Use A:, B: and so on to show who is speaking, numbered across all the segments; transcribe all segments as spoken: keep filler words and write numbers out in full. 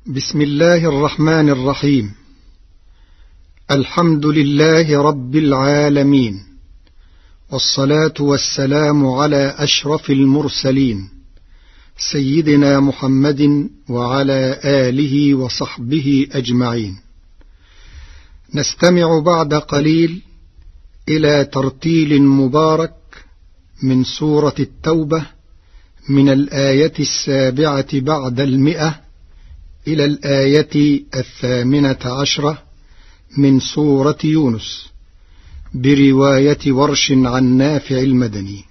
A: بسم الله الرحمن الرحيم. الحمد لله رب العالمين، والصلاة والسلام على أشرف المرسلين سيدنا محمد وعلى آله وصحبه أجمعين. نستمع بعد قليل إلى ترتيل مبارك من سورة التوبة من الآية السابعة بعد المئة إلى الآية الثامنة عشرة من سورة يونس برواية ورش عن نافع المدني.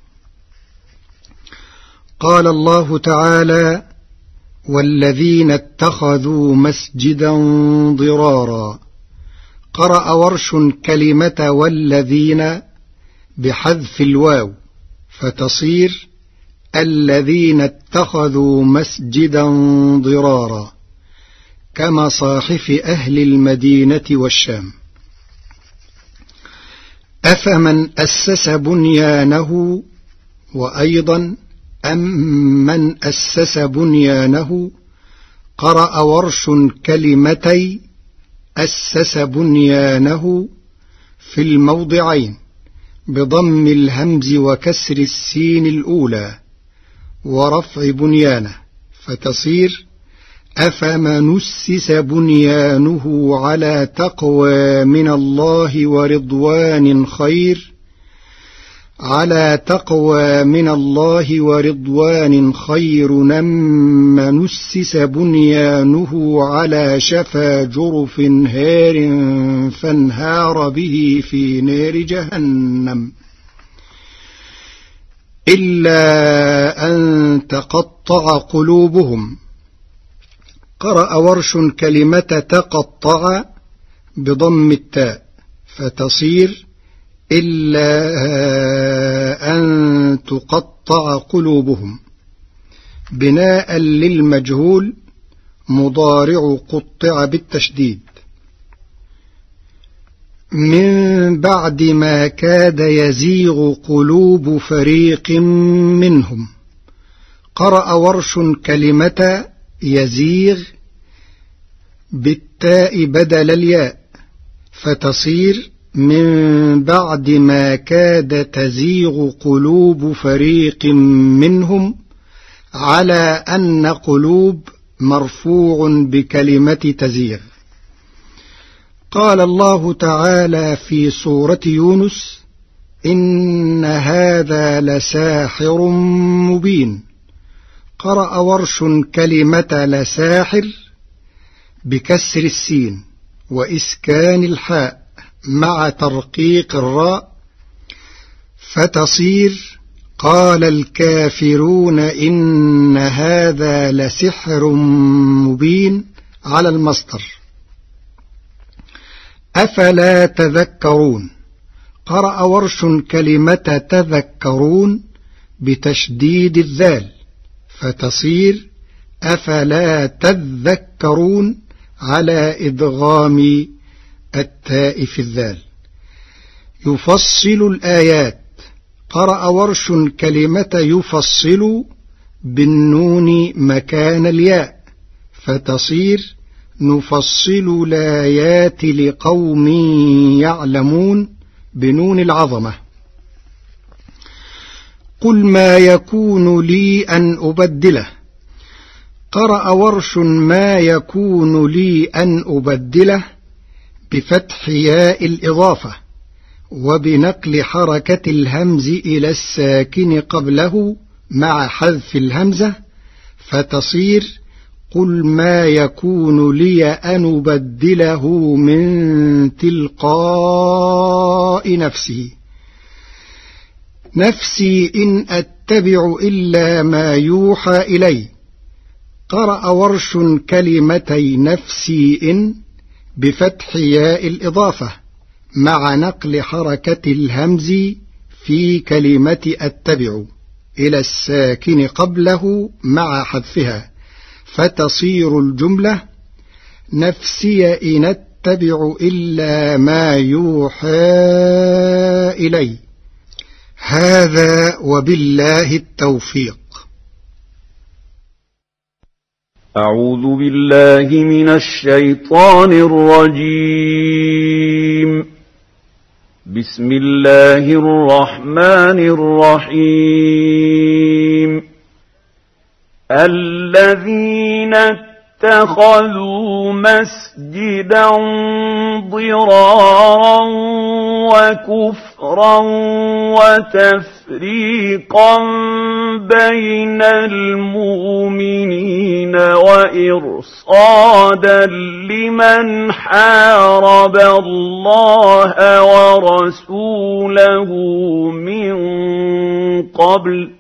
A: قال الله تعالى: والذين اتخذوا مسجدا ضرارا. قرأ ورش كلمة والذين بحذف الواو فتصير الذين اتخذوا مسجدا ضرارا، كمصاحف أهل المدينة والشام. أفمن أسس بنيانه، وأيضا أمن أسس بنيانه. قرأ ورش كلمتي أسس بنيانه في الموضعين بضم الهمز وكسر السين الأولى ورفع بنيانه فتصير أفمن أسس بنيانه على تقوى من الله ورضوان خير على تقوى من الله ورضوان خير أم من أسس بنيانه على شفا جرف هار فانهار به في نار جهنم إلا أن تقطع قلوبهم. قرأ ورش كلمة تقطع بضم التاء فتصير إلا أن تقطع قلوبهم، بناء للمجهول مضارع قطع بالتشديد. من بعد ما كاد يزيغ قلوب فريق منهم. قرأ ورش كلمة يزيغ بالتاء بدل الياء فتصير من بعد ما كاد تزيغ قلوب فريق منهم، على أن قلوب مرفوع بكلمة تزيغ. قال الله تعالى في سورة يونس: إن هذا لساحر مبين. قرأ ورش كلمة لساحر بكسر السين وإسكان الحاء مع ترقيق الراء فتصير قال الكافرون إن هذا لسحر مبين على المصدر. أفلا تذكرون. قرأ ورش كلمة تذكرون بتشديد الذال فتصير أفلا تذكرون على إدغام التاء في الذال. يفصل الآيات. قرأ ورش كلمة يفصل بالنون مكان الياء فتصير نفصل الآيات لقوم يعلمون بنون العظمة. قل ما يكون لي أن أبدله. قرأ ورش ما يكون لي أن أبدله بفتح ياء الإضافة وبنقل حركة الهمز إلى الساكن قبله مع حذف الهمزة فتصير قل ما يكون لي أن أبدله من تلقاء نفسي نفسي إن أتبع إلا ما يوحى إلي. قرأ ورش كلمتي نفسي إن بفتح ياء الإضافة مع نقل حركة الهمز في كلمة أتبع إلى الساكن قبله مع حذفها فتصير الجملة نفسي إن أتبع إلا ما يوحى إلي. هذا وبالله التوفيق.
B: أعوذ بالله من الشيطان الرجيم. بسم الله الرحمن الرحيم. الذين اتخذوا مسجدا ضرارا وكفرا وتفريقا بين المؤمنين وإرصادا لمن حارب الله ورسوله من قبل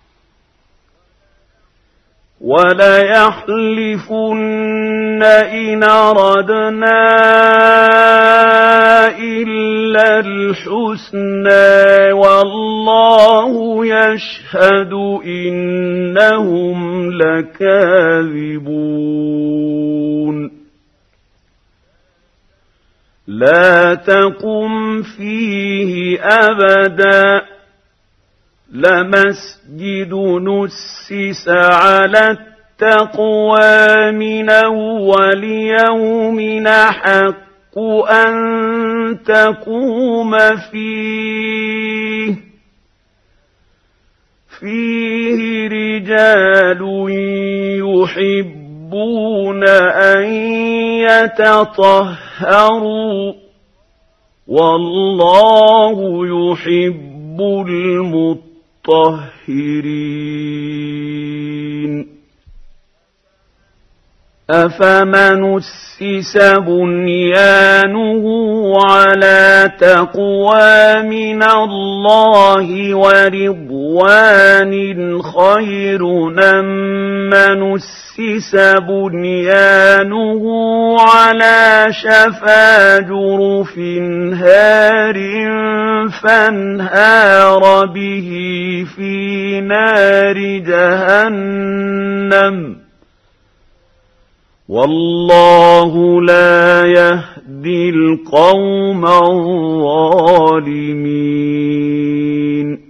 B: وليحلفن إن أردنا إلا الحسنى والله يشهد إنهم لكاذبون. لا تقم فيه أبدا لمسجد نسس على التقوى من أول يوم أحق أن تقوم فيه فيه رجال يحبون أن يتطهروا والله يحب المطهرين. أفمن أسس بنيانه على تقوى من الله ورضوان خير أم من أسس بنيانه على شفا جرف هار فانهار به في نار جهنم والله لا يهدي القوم الظالمين.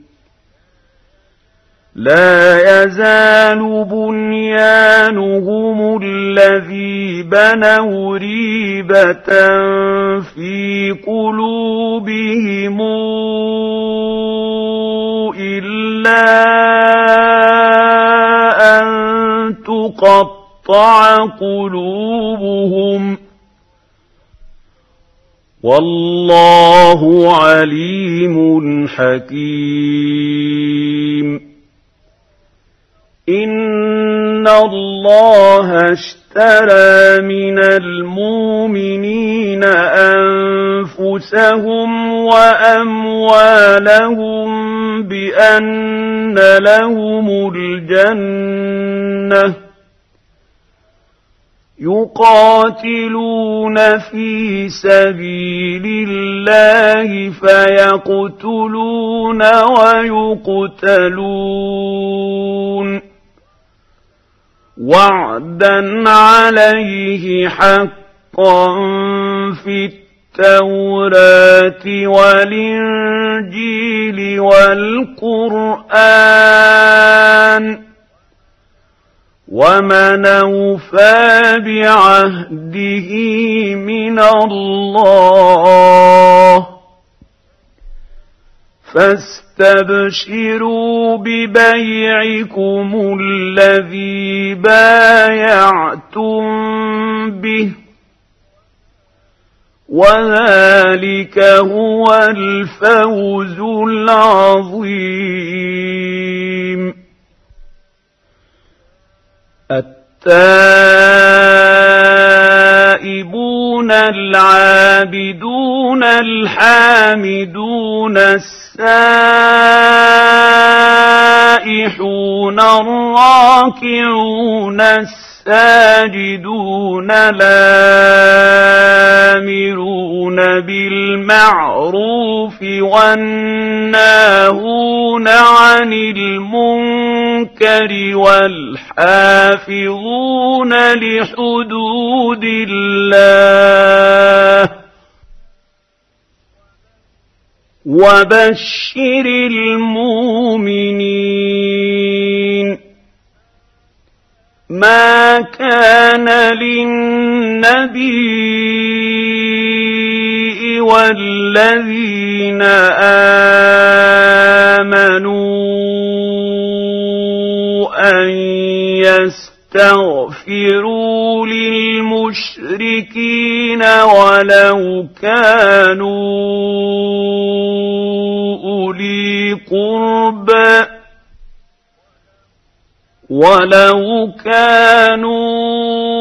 B: لا يزال بنيانهم الذي بنوا ريبة في قلوبهم إلا أن تقطع قلوبهم والله عليم حكيم. إن الله اشترى من المؤمنين أنفسهم وأموالهم بأن لهم الجنة يقاتلون في سبيل الله فيقتلون ويقتلون وعدا عليه حقا في التوراة والإنجيل والقرآن ومن أوفى بعهده من الله فاستبشروا ببيعكم الذي بايعتم به وذلك هو الفوز العظيم. التائبون العابدون الحامدون السائحون الراكعون الساجدون الآمرون بالمعروف والناهون عن المنكر والحافظون لحدود الله وبشر المؤمنين. ما كان للنبي والذين آمنوا أن يستغفروا للمشركين ولو كانوا أولي قربى ولو كانوا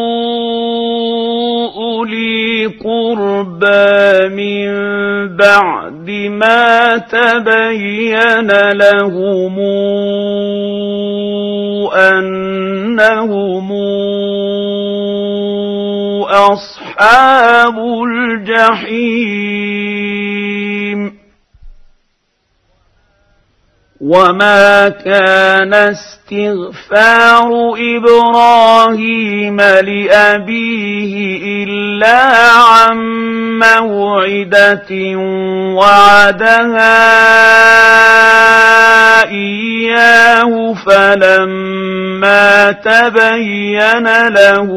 B: أولي قربى من بعد ما تبين لهم أنهم أصحاب الجحيم وما كان استغفار إبراهيم لأبيه إلا عن موعدة وعدها إياه فلما تبين له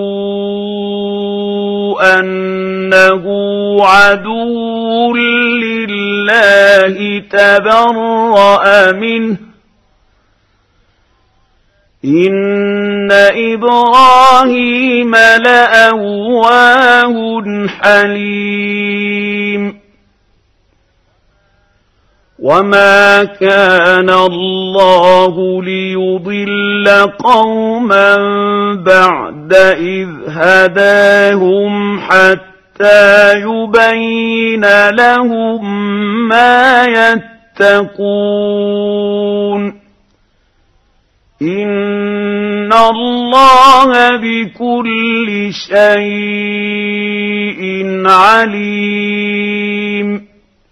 B: أنه عدو لله تبرأ منه إن إبراهيم لأواه حليم وما كان الله ليضل قوما بعد إذ هداهم حتى يبين لهم ما يتقون إن الله بكل شيء عليم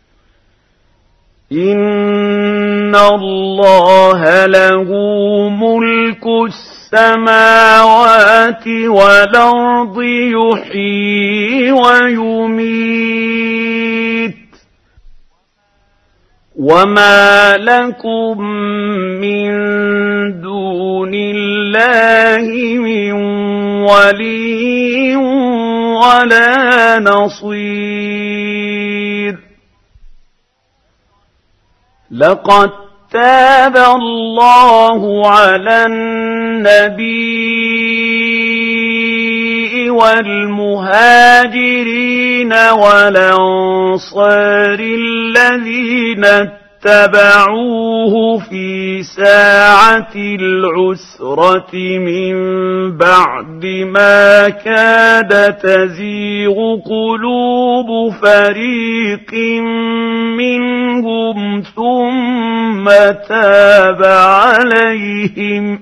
B: إن الله له ملك السماوات والأرض يحيي ويميت وما لكم من دون الله من ولي ولا نصير لقد تاب الله على النبي والمهاجرين والأنصار الذين اتبعوه في ساعة العسرة من بعد ما كاد تزيغ قلوب فريق منهم ثم تاب عليهم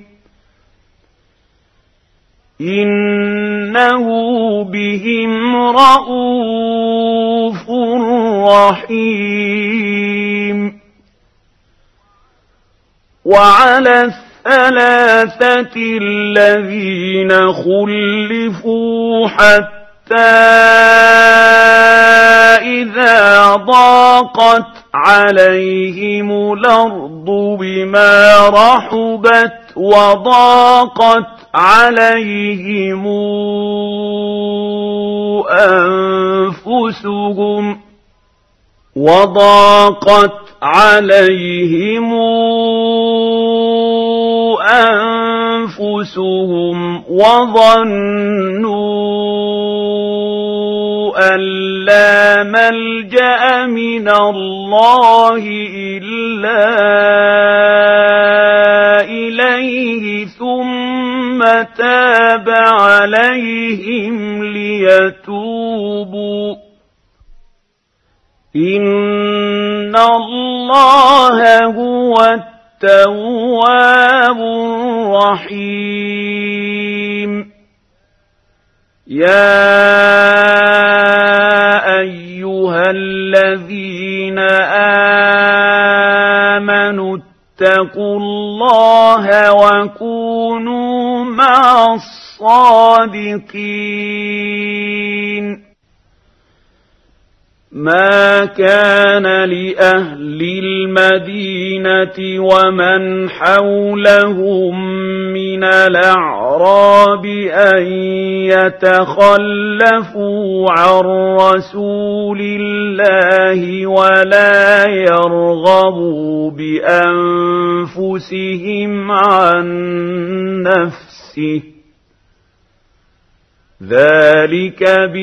B: إنه بهم رءوف رحيم وعلى الثلاثة الذين خلفوا حتى إذا ضاقت عليهم الأرض بما رحبت وضاقت عليهم أنفسهم وضاقت عليهم أنفسهم وظنوا أن لا ملجأ من الله إلا إليه ثم تاب عليهم ليتوبوا إن الله هو التواب الرحيم يا أيها الذين آمنوا اتقوا الله وكونوا مع الصادقين ما كان لأهل المدينة ومن حولهم من الأعراب أن يتخلفوا عن رسول الله ولا يرغبوا بأنفسهم عن نفسه، ذلك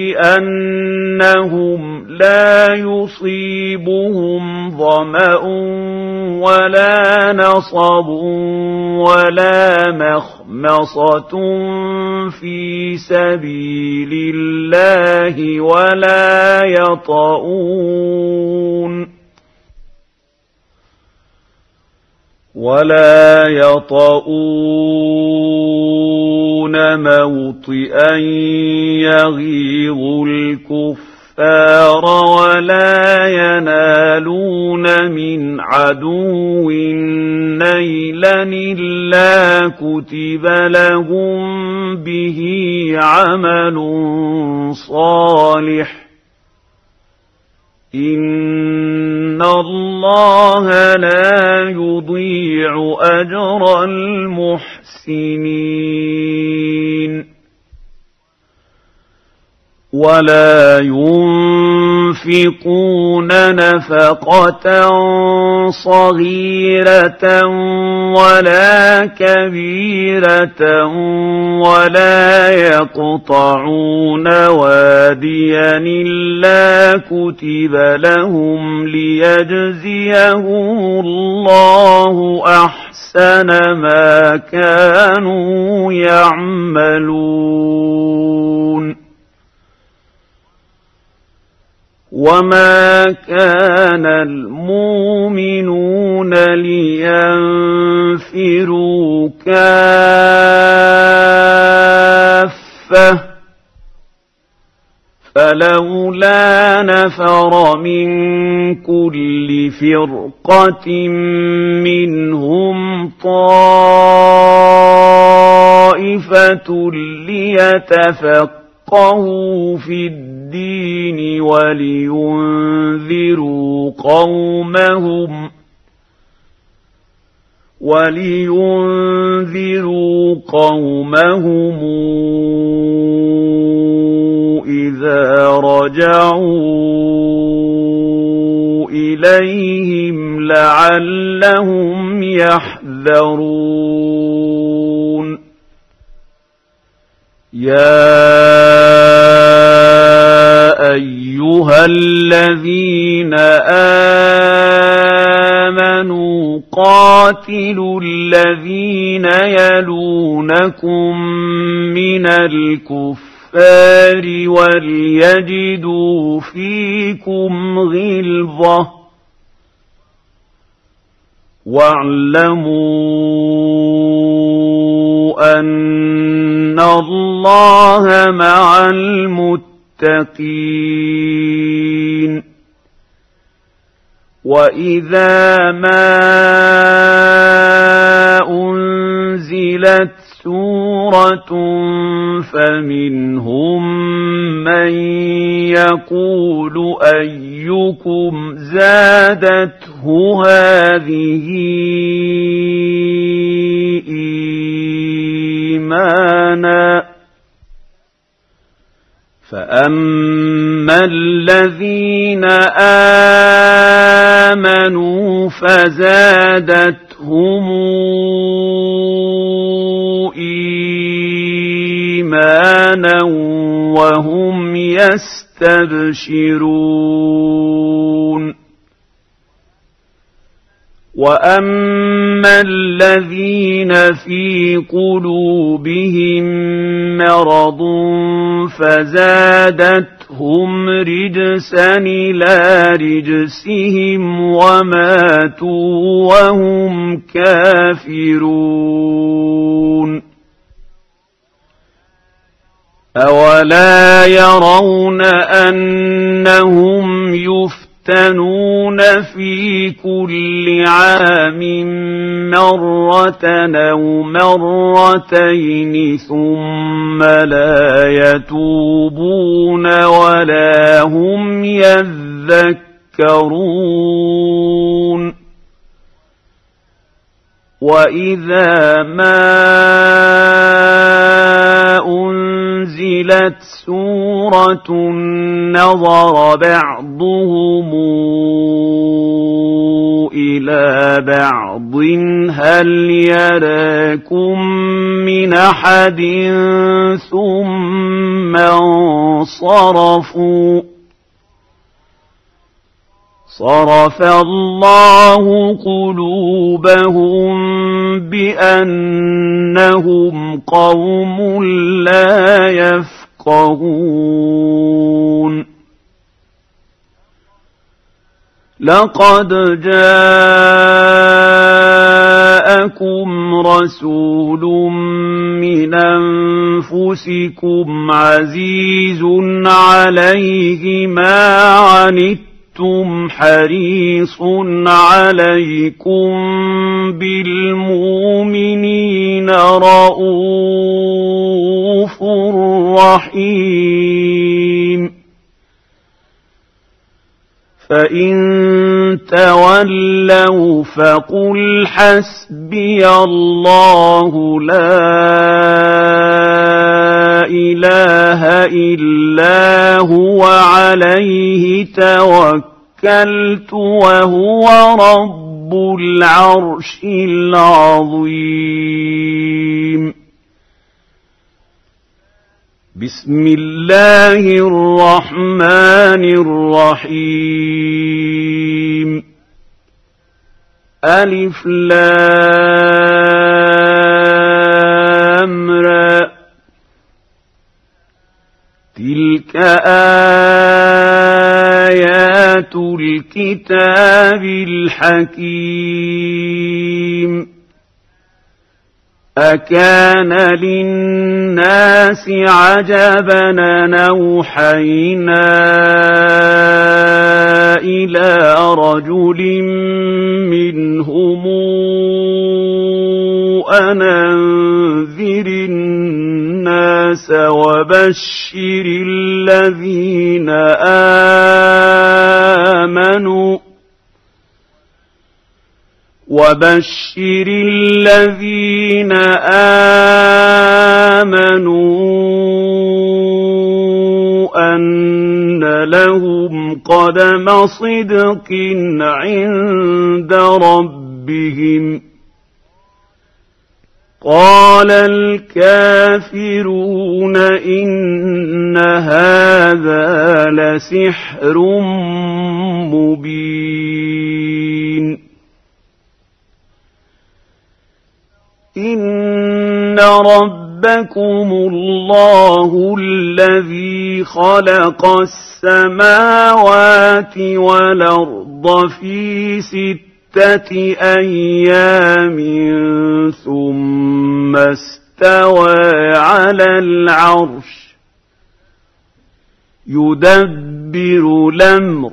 B: بأنهم لا يصيبهم ظمأ ولا نصب ولا مخمصة في سبيل الله ولا يطؤون ولا يطؤون موطئا يغيظ الكفار ولا ينالون من عدو نيلا إلا كتب لهم به عمل صالح، إن الله لا يضيع أجر المحسنين. ولا ينفقون نفقة صغيرة ولا كبيرة ولا يقطعون واديا إلا كتب لهم ليجزيهم الله أحسن ما كانوا يعملون. وما كان المؤمنون لينفروا كافة، فلولا نفر من كل فرقة منهم طائفة ليتفقهوا في الدين ولينذروا قومهم ولينذروا قومهم إذا رجعوا إليهم لعلهم يحذرون. يا أيها الذين آمنوا قاتلوا الذين يلونكم من الكفار وليجدوا فيكم غلظة، واعلموا أن الله مع المتقين. وإذا ما أنزلت سورة فمنهم من يقول أيكم زادته هذه إيمانا، فأما الذين آمنوا فزادتهم إيمانا وهم يستبشرون. وأما الذين في قلوبهم مرض فزادتهم رجسا إلى رجسهم وماتوا وهم كافرون. أولا يرون أنهم يفتنون في كل عام مرة أو مرتين ثم لا يتوبون ولا هم يذكرون يذكرون وإذا ما أنزلت سورة نظر بعضهم إلى بعض هل يراكم من أحد ثم انصرفوا صرف الله قلوبهم بأنهم قوم لا يفقهون لقد جاءكم رسول من أنفسكم عزيز عليه ما عنتم حريص عليكم بالمؤمنين رؤوف رحيم فإن تولوا فقل حسبي الله لا إله إلا هو عليه توكلت وهو رب العرش العظيم بسم الله الرحمن الرحيم ألف لام را تلك آيات الكتاب الحكيم أكان للناس عجبا أوحينا إلى رجل منهم أن أنذر الناس وبشر الذين آمنوا وبشر الذين آمنوا أن لهم قدم صدق عند ربهم قال الكافرون إن هذا لسحر مبين إن ربكم الله الذي خلق السماوات والأرض في ستة أيام ثم استوى على العرش يدبر الأمر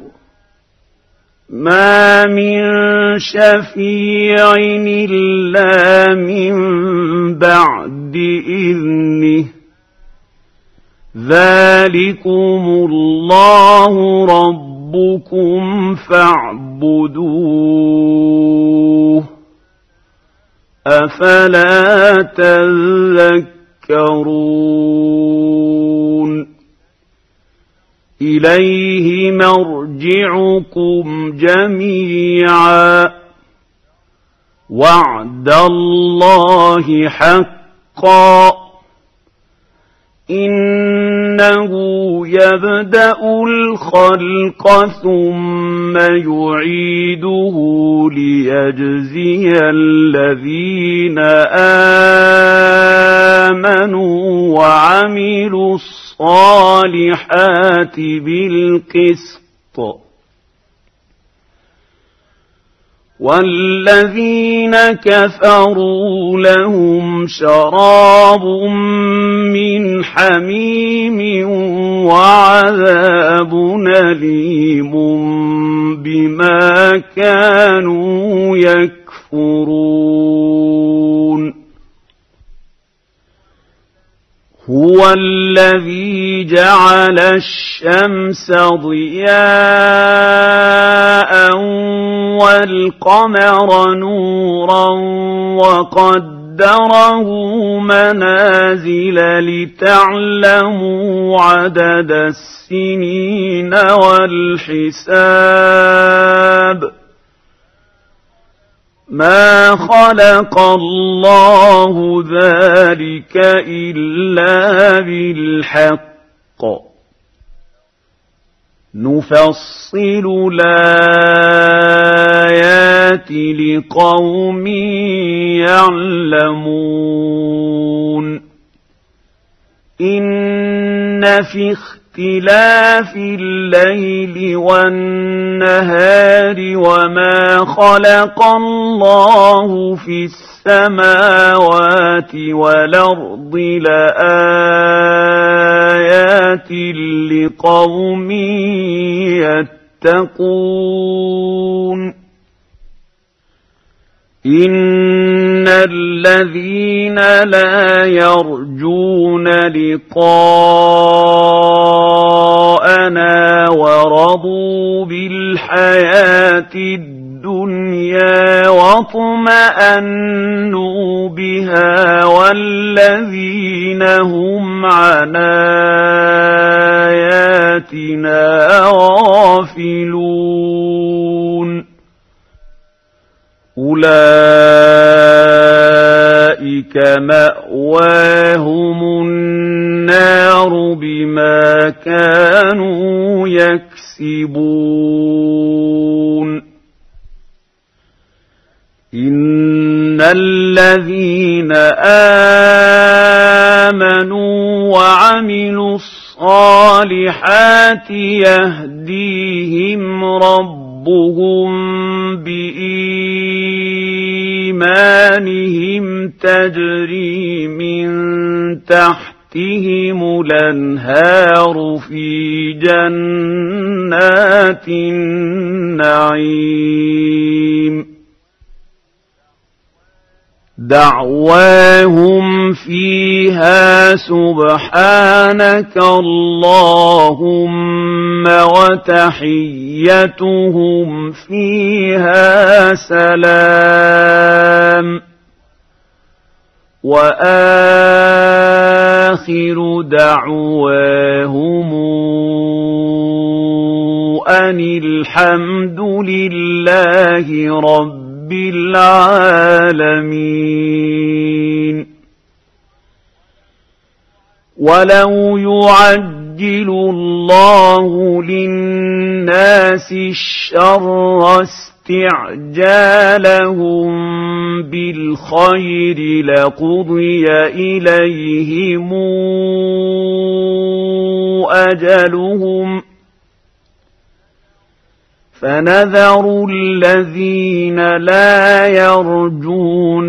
B: ما من شفيع إلا من بعد إذنه ذلكم الله ربكم فاعبدوه أفلا تذكرون إليه مرجعكم جميعا وعد الله حقا إنه يبدأ الخلق ثم يعيده ليجزي الذين آمنوا وعملوا الصالحات بالقسط والذين كفروا لهم شراب من حميم وعذاب أليم بما كانوا يكفرون هو هو الذي جعل الشمس ضياء والقمر نورا وقدره منازل لتعلموا عدد السنين والحساب ما خلق الله ذلك إلا بالحق نفصل الآيات لقوم يعلمون إن في اختلاف الليل والنهار وما خلق الله في السماوات والأرض لآيات لقوم يتقون إن الذين لا يرجون لقاءنا ورضوا بالحياة الدنيا واطمأنوا بها والذين هم عن آياتنا غافلون أولئك مأواهم النار بما كانوا يكسبون إن الذين آمنوا وعملوا الصالحات يهديهم ربهم بإيمانهم تجري من تحتهم الأنهار في جنات النعيم دعواهم فيها سبحانك اللهم وتحيتهم فيها سلام وآخر دعواهم أن الحمد لله رب بالعالمين ولو يعجل الله للناس الشر استعجالهم بالخير لقضي إليهم أجلهم فنذر الذين لا يرجون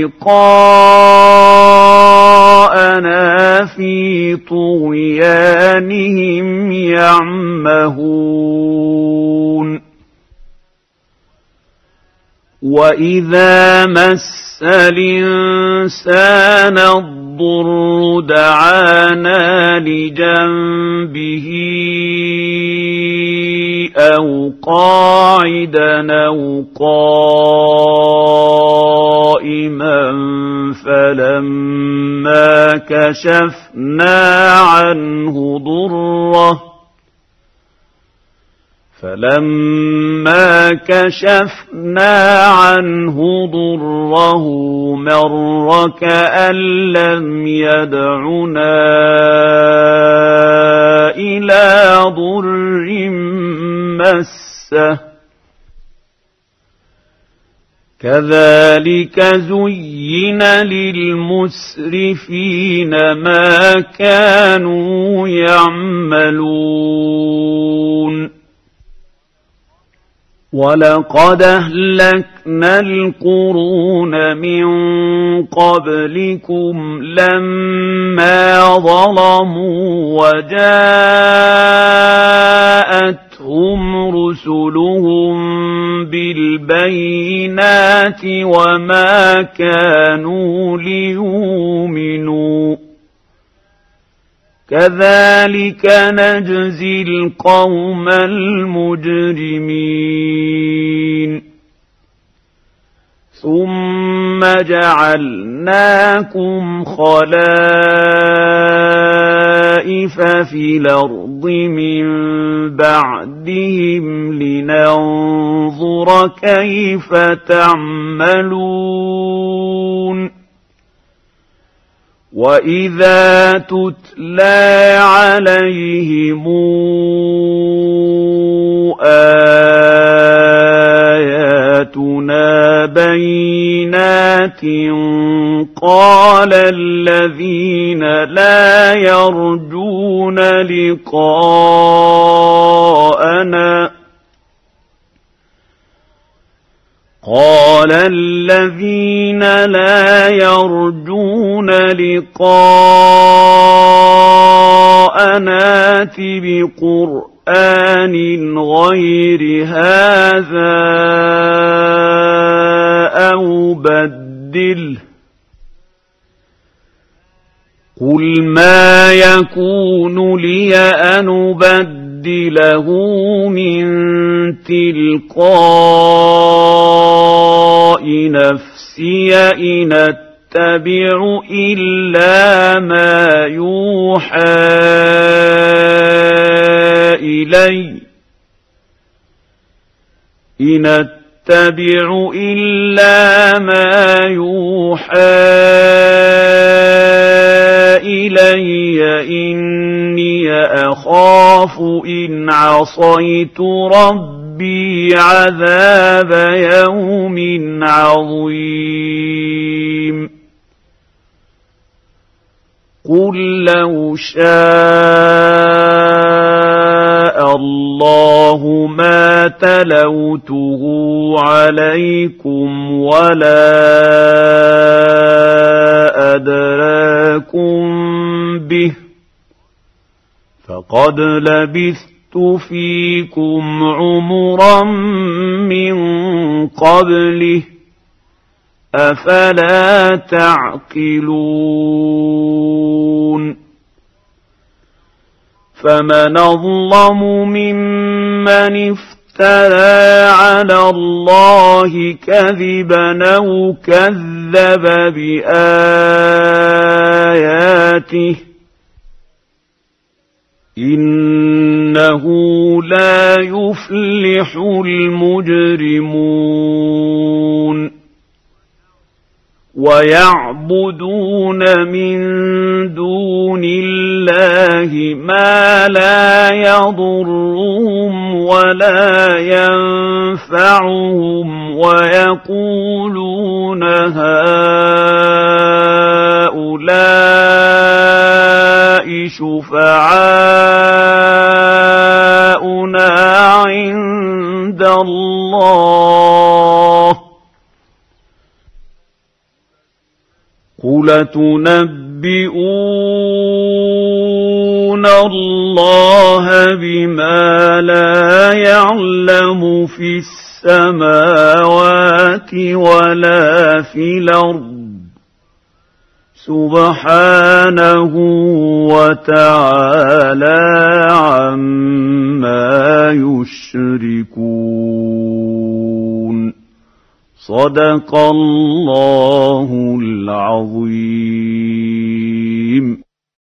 B: لقاءنا في طغيانهم يعمهون وإذا مس الإنسان الضر دعانا لجنبه أو قاعدا أو قائما فلما كشفنا عنه ضره فلما كشفنا عنه ضره مر كأن لم يدعنا إلى ضر مسه كذلك زين للمسرفين ما كانوا يعملون ولقد أهلكنا القرون من قبلكم لما ظلموا وجاءتهم رسلهم بالبينات وما كانوا ليؤمنوا كذلك نجزي القوم المجرمين ثم جعلناكم خلائف في الأرض من بعدهم لننظر كيف تعملون وَإِذَا تُتْلَى عَلَيْهِمْ آيَاتُنَا بَيِّنَاتٍ قَالَ الَّذِينَ لَا يَرْجُونَ لِقَاءَنَا قال الذين لا يرجون لقاءنا ائت بقرآن غير هذا أو بدله قل ما يكون لي أن أبدله من تلقاء نفسي إن أتبع إلا ما يوحى إلي إن أتبع إلا ما يوحى إلي إني أخاف إن عصيت ربي عذاب يوم عظيم قل لو شاء الله ما تلوته عليكم ولا أدراكم به فقد لبثت فيكم عمرا من قبله أفلا تعقلون فمن أظلم ممن افترى على الله كذبا أو كذب بآياته إنه لا يفلح المجرمون ويعبدون من دون الله ما لا يضرهم ولا ينفعهم ويقولون هؤلاء شفعاؤنا عند الله قل تنبئون الله بما لا يعلم في السماوات ولا في الأرض سبحانه وتعالى عما يشركون صدق الله العظيم.